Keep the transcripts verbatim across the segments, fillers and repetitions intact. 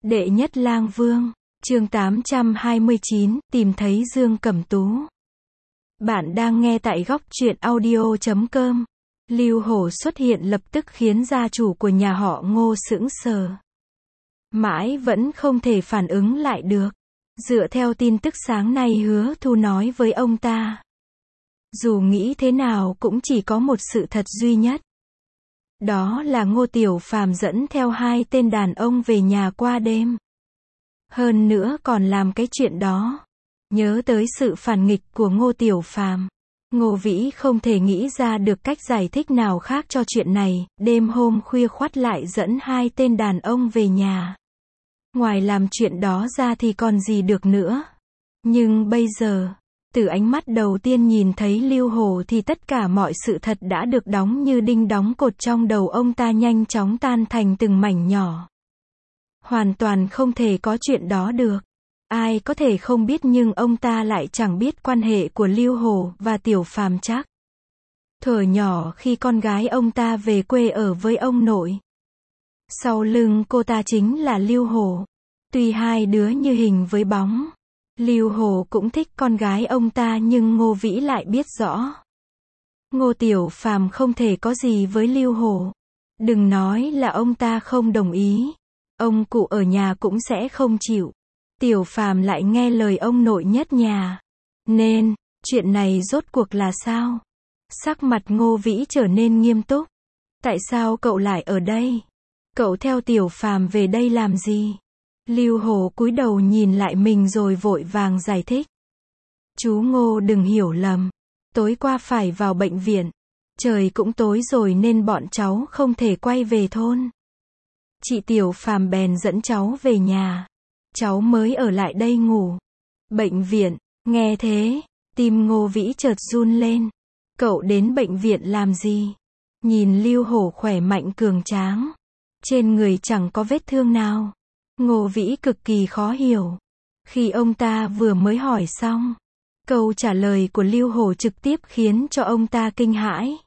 Đệ nhất lang vương, chương tám trăm hai mươi chín, tìm thấy Dương Cẩm Tú. Bạn đang nghe tại góc truyện audio chấm com. Lưu Hổ xuất hiện lập tức khiến gia chủ của nhà họ Ngô sững sờ. Mãi vẫn không thể phản ứng lại được. Dựa theo tin tức sáng nay Hứa Thu nói với ông ta. Dù nghĩ thế nào cũng chỉ có một sự thật duy nhất. Đó là Ngô Tiểu Phàm dẫn theo hai tên đàn ông về nhà qua đêm. Hơn nữa còn làm cái chuyện đó. Nhớ tới sự phản nghịch của Ngô Tiểu Phàm, Ngô Vĩ không thể nghĩ ra được cách giải thích nào khác cho chuyện này. Đêm hôm khuya khoắt lại dẫn hai tên đàn ông về nhà. Ngoài làm chuyện đó ra thì còn gì được nữa. Nhưng bây giờ, từ ánh mắt đầu tiên nhìn thấy Lưu Hổ thì tất cả mọi sự thật đã được đóng như đinh đóng cột trong đầu ông ta nhanh chóng tan thành từng mảnh nhỏ. Hoàn toàn không thể có chuyện đó được. Ai có thể không biết, nhưng ông ta lại chẳng biết quan hệ của Lưu Hổ và Tiểu Phàm chắc. Thuở nhỏ khi con gái ông ta về quê ở với ông nội, sau lưng cô ta chính là Lưu Hổ. Tuy hai đứa như hình với bóng, Lưu Hổ cũng thích con gái ông ta, nhưng Ngô Vĩ lại biết rõ. Ngô Tiểu Phàm không thể có gì với Lưu Hổ. Đừng nói là ông ta không đồng ý, ông cụ ở nhà cũng sẽ không chịu. Tiểu Phàm lại nghe lời ông nội nhất nhà. Nên, chuyện này rốt cuộc là sao? Sắc mặt Ngô Vĩ trở nên nghiêm túc. Tại sao cậu lại ở đây? Cậu theo Tiểu Phàm về đây làm gì? Lưu Hổ cúi đầu nhìn lại mình rồi vội vàng giải thích. Chú Ngô đừng hiểu lầm. Tối qua phải vào bệnh viện. Trời cũng tối rồi nên bọn cháu không thể quay về thôn. Chị Tiểu Phàm bèn dẫn cháu về nhà. Cháu mới ở lại đây ngủ. Bệnh viện, nghe thế, tim Ngô Vĩ chợt run lên. Cậu đến bệnh viện làm gì? Nhìn Lưu Hổ khỏe mạnh cường tráng, trên người chẳng có vết thương nào. Ngô Vĩ cực kỳ khó hiểu. Khi ông ta vừa mới hỏi xong, câu trả lời của Lưu Hổ trực tiếp khiến cho ông ta kinh hãi.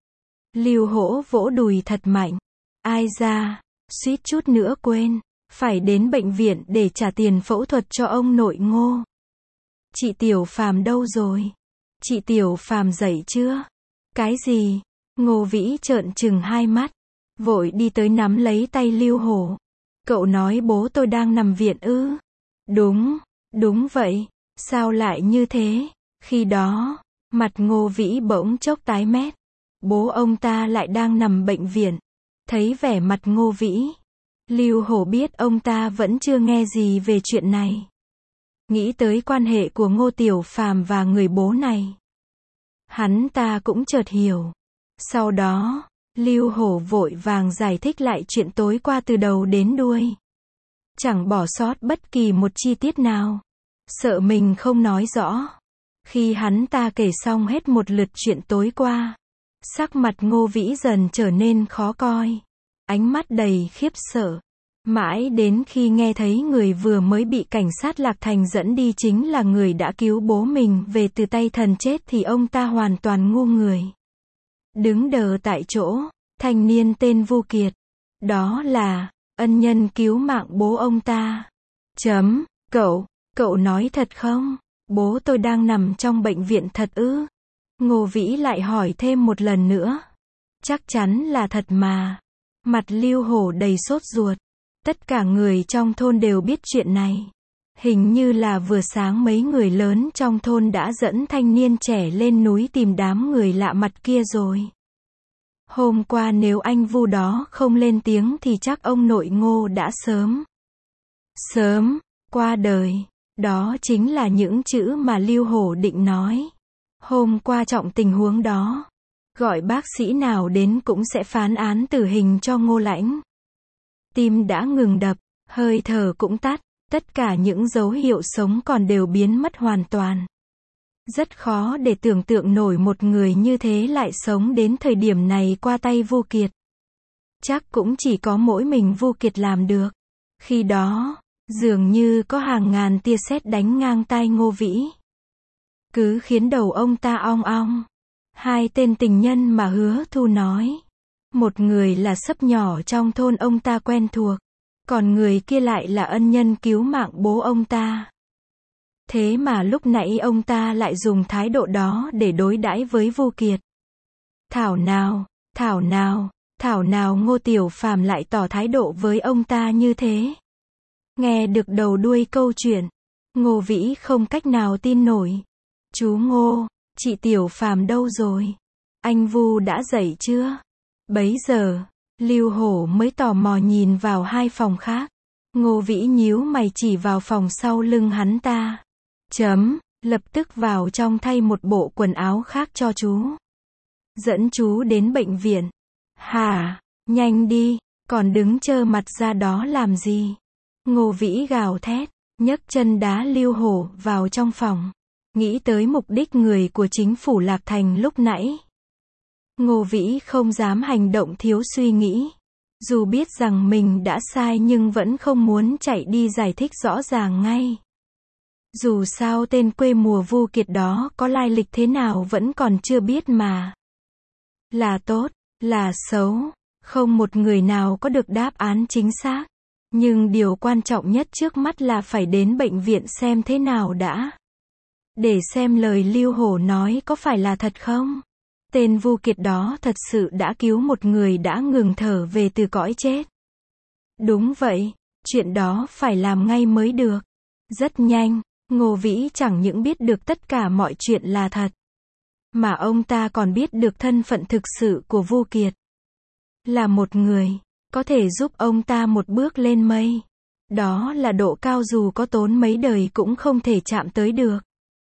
Lưu Hổ vỗ đùi thật mạnh. Ai da, suýt chút nữa quên. Phải đến bệnh viện để trả tiền phẫu thuật cho ông nội Ngô. Chị Tiểu Phàm đâu rồi? Chị Tiểu Phàm dậy chưa? Cái gì? Ngô Vĩ trợn trừng hai mắt, vội đi tới nắm lấy tay Lưu Hổ. Cậu nói bố tôi đang nằm viện ư? Đúng, đúng vậy. Sao lại như thế? Khi đó, mặt Ngô Vĩ bỗng chốc tái mét. Bố ông ta lại đang nằm bệnh viện. Thấy vẻ mặt Ngô Vĩ, Lưu Hổ biết ông ta vẫn chưa nghe gì về chuyện này. Nghĩ tới quan hệ của Ngô Tiểu Phàm và người bố này, hắn ta cũng chợt hiểu. Sau đó, Lưu Hổ vội vàng giải thích lại chuyện tối qua từ đầu đến đuôi. Chẳng bỏ sót bất kỳ một chi tiết nào. Sợ mình không nói rõ. Khi hắn ta kể xong hết một lượt chuyện tối qua, sắc mặt Ngô Vĩ dần trở nên khó coi. Ánh mắt đầy khiếp sợ. Mãi đến khi nghe thấy người vừa mới bị cảnh sát Lạc Thành dẫn đi chính là người đã cứu bố mình về từ tay thần chết thì ông ta hoàn toàn ngu người. Đứng đờ tại chỗ, thanh niên tên Vu Kiệt. Đó là ân nhân cứu mạng bố ông ta. Chấm, cậu, cậu nói thật không? Bố tôi đang nằm trong bệnh viện thật ư? Ngô Vĩ lại hỏi thêm một lần nữa. Chắc chắn là thật mà. Mặt Lưu Hổ đầy sốt ruột. Tất cả người trong thôn đều biết chuyện này. Hình như là vừa sáng mấy người lớn trong thôn đã dẫn thanh niên trẻ lên núi tìm đám người lạ mặt kia rồi. Hôm qua nếu anh Vu đó không lên tiếng thì chắc ông nội Ngô đã sớm, sớm, qua đời. Đó chính là những chữ mà Lưu Hổ định nói. Hôm qua trọng tình huống đó, gọi bác sĩ nào đến cũng sẽ phán án tử hình cho Ngô Lãnh. Tim đã ngừng đập, hơi thở cũng tắt, tất cả những dấu hiệu sống còn đều biến mất hoàn toàn. Rất khó để tưởng tượng nổi một người như thế lại sống đến thời điểm này qua tay Vu Kiệt. Chắc cũng chỉ có mỗi mình Vu Kiệt làm được. Khi đó, dường như có hàng ngàn tia sét đánh ngang tai Ngô Vĩ, cứ khiến đầu ông ta ong ong. Hai tên tình nhân mà Hứa Thu nói, một người là sấp nhỏ trong thôn ông ta quen thuộc, Còn người kia lại là ân nhân cứu mạng bố ông ta. Thế mà lúc nãy ông ta lại dùng thái độ đó để đối đãi với Vu Kiệt. Thảo nào, thảo nào, thảo nào Ngô Tiểu Phàm lại tỏ thái độ với ông ta như thế. Nghe được đầu đuôi câu chuyện, Ngô Vĩ không cách nào tin nổi. Chú Ngô, chị Tiểu Phàm đâu rồi? Anh Vu đã dậy chưa? Bấy giờ, Lưu Hổ mới tò mò nhìn vào hai phòng khác. Ngô Vĩ nhíu mày chỉ vào phòng sau lưng hắn ta. Chấm, lập tức vào trong thay một bộ quần áo khác cho chú. Dẫn chú đến bệnh viện. Hả, nhanh đi, còn đứng trơ mặt ra đó làm gì? Ngô Vĩ gào thét, nhấc chân đá Lưu Hổ vào trong phòng. Nghĩ tới mục đích người của chính phủ Lạc Thành lúc nãy. Ngô Vĩ không dám hành động thiếu suy nghĩ. Dù biết rằng mình đã sai nhưng vẫn không muốn chạy đi giải thích rõ ràng ngay. Dù sao tên quê mùa Vu Kiệt đó có lai lịch thế nào vẫn còn chưa biết mà. Là tốt, là xấu, không một người nào có được đáp án chính xác. Nhưng điều quan trọng nhất trước mắt là phải đến bệnh viện xem thế nào đã. Để xem lời Lưu Hổ nói có phải là thật không? Tên Vu Kiệt đó thật sự đã cứu một người đã ngừng thở về từ cõi chết. Đúng vậy, chuyện đó phải làm ngay mới được. Rất nhanh, Ngô Vĩ chẳng những biết được tất cả mọi chuyện là thật, mà ông ta còn biết được thân phận thực sự của Vu Kiệt. Là một người, có thể giúp ông ta một bước lên mây. Đó là độ cao dù có tốn mấy đời cũng không thể chạm tới được.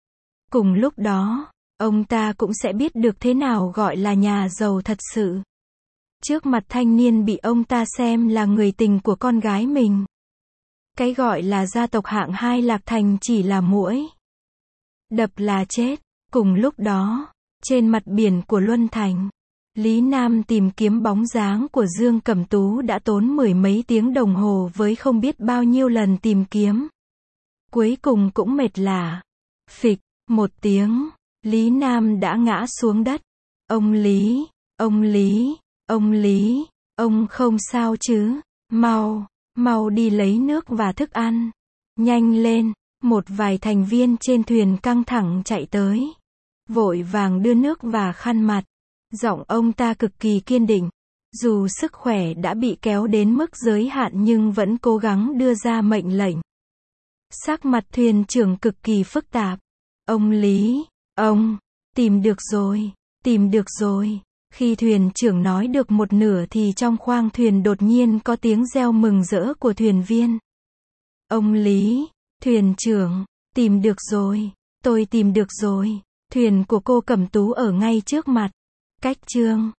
Cùng lúc đó, ông ta cũng sẽ biết được thế nào gọi là nhà giàu thật sự. Trước mặt thanh niên bị ông ta xem là người tình của con gái mình. Cái gọi là gia tộc hạng hai Lạc Thành chỉ là muỗi đập là chết. Cùng lúc đó, trên mặt biển của Luân Thành, Lý Nam tìm kiếm bóng dáng của Dương Cẩm Tú đã tốn mười mấy tiếng đồng hồ với không biết bao nhiêu lần tìm kiếm. Cuối cùng cũng mệt lả. Phịch, một tiếng, Lý Nam đã ngã xuống đất. Ông Lý, ông Lý, ông Lý, ông không sao chứ? Mau, mau đi lấy nước và thức ăn. Nhanh lên, một vài thành viên trên thuyền căng thẳng chạy tới. Vội vàng đưa nước và khăn mặt. Giọng ông ta cực kỳ kiên định. Dù sức khỏe đã bị kéo đến mức giới hạn nhưng vẫn cố gắng đưa ra mệnh lệnh. Sắc mặt thuyền trưởng cực kỳ phức tạp. Ông Lý, ông, tìm được rồi, tìm được rồi. Khi thuyền trưởng nói được một nửa thì trong khoang thuyền đột nhiên có tiếng reo mừng rỡ của thuyền viên. Ông Lý, thuyền trưởng, tìm được rồi, tôi tìm được rồi. Thuyền của cô Cẩm Tú ở ngay trước mặt. Cách chương